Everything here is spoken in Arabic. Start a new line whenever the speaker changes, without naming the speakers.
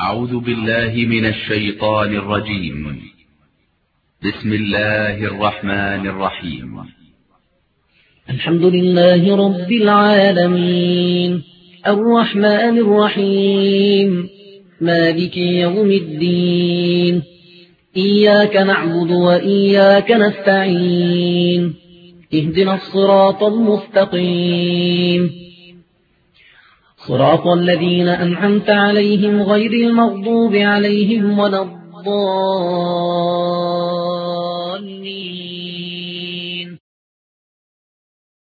أعوذ بالله من الشيطان الرجيم. بسم الله الرحمن الرحيم.
الحمد لله رب العالمين، الرحمن الرحيم، مالك يوم الدين، إياك نعبد وإياك نستعين، اهدنا الصراط المستقيم، صراط الذين أنعمت عليهم غير المغضوب عليهم ولا الضالين.